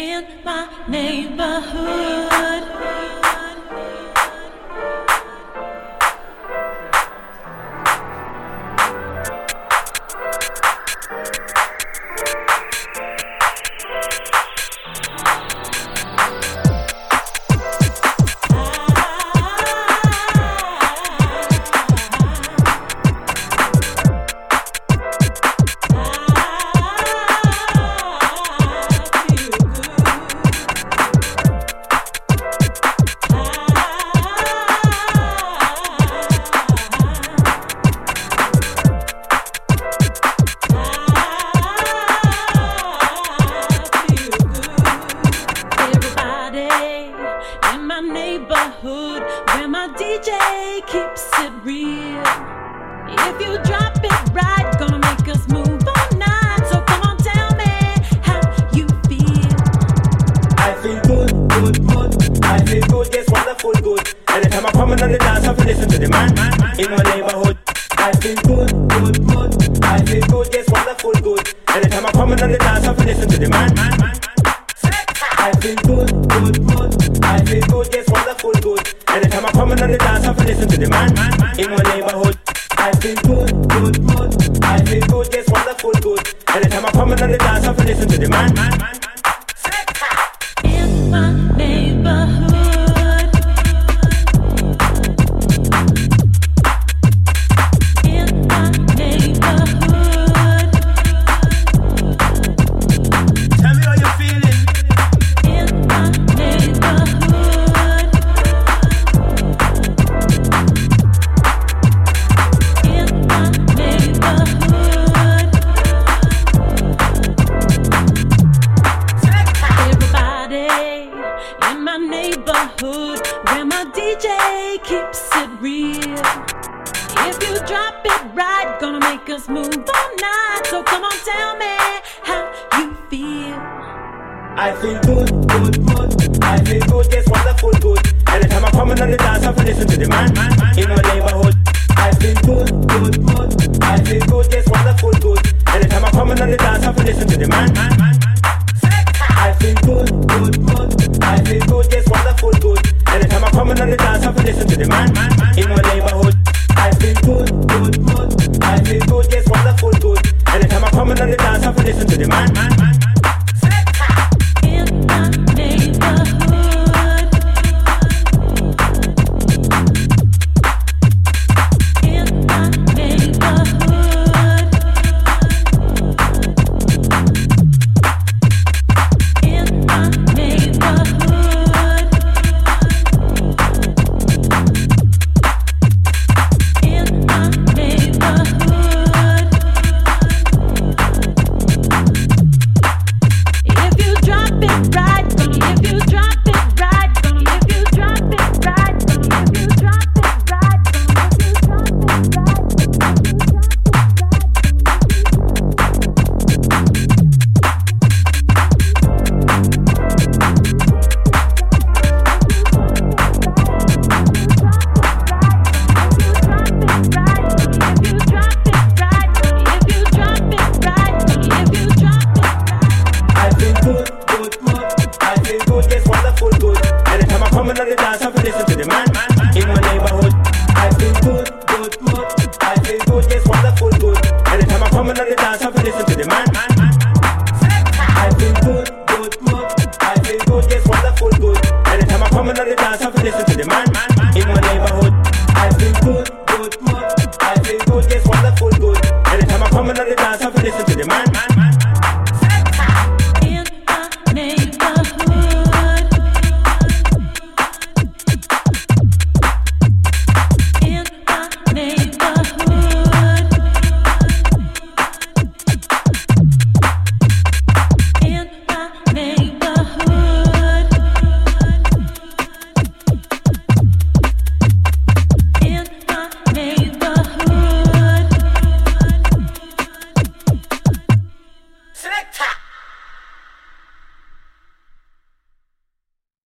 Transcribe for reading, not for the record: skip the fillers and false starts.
in my neighborhood. Neighborhood where my DJ keeps it real. If you drop it right, gonna make us move all night. So come on, tell me how you feel. I feel good, good, good. I feel good, yes, wonderful, good. Anytime I come in on the dance, I feel listen to the man in my neighborhood. I feel good, good, good. I feel good, yes, wonderful, good. Anytime I come in on the dance, I feel listen to the man. I feel good, good, good. I feel good, yes, wonderful, good. Anytime I come in on the dance, I feel listen to the man in my neighborhood. I feel good, good, good. I feel good, yes, wonderful, good. Anytime I come in on the dance, I feel listen to the man. In my neighborhood. In my neighborhood. Tell me how you're feeling. In my neighborhood. In my neighborhood. Everybody in my neighborhood where my DJ keeps it real. If you drop it right, gonna make us move all night. So come on, tell me how you feel. I feel good, good, good. I feel good, yes, wonderful, good. Anytime I come in on the dance, I feel listen to the man in my neighborhood. I feel good, good, good. I feel good, yes, wonderful, good. Anytime I come in on the dance, I feel listen to the man. I feel good, good, good. I feel good, yes, wonderful, good. Anytime I come in on the dance, I feel listen to the man in my neighborhood. I feel good, good, good. I feel good, yes, wonderful, good. Anytime I come in on the dance, I feel listen to the man. In my neighborhood. In my neighborhood. In my neighborhood. In my neighborhood. If you drop it right, if you drop it right, if you drop it right, if you drop it right, I feel good, good, good. I feel good, yes, wonderful, good. Anytime I come in on the dance, I feel listen to the man in my neighborhood. I feel good, good, good. I feel good, yes, wonderful, good. Anytime I come in on the dance, I feel listen to the man. I feel good, good, good. I feel good, yes, wonderful, good. Anytime I come in on the dance, I feel listen to the man in my neighborhood. I feel good, good, good. I feel good, yes, wonderful, good. Anytime I come in on the dance, I feel listen to the man.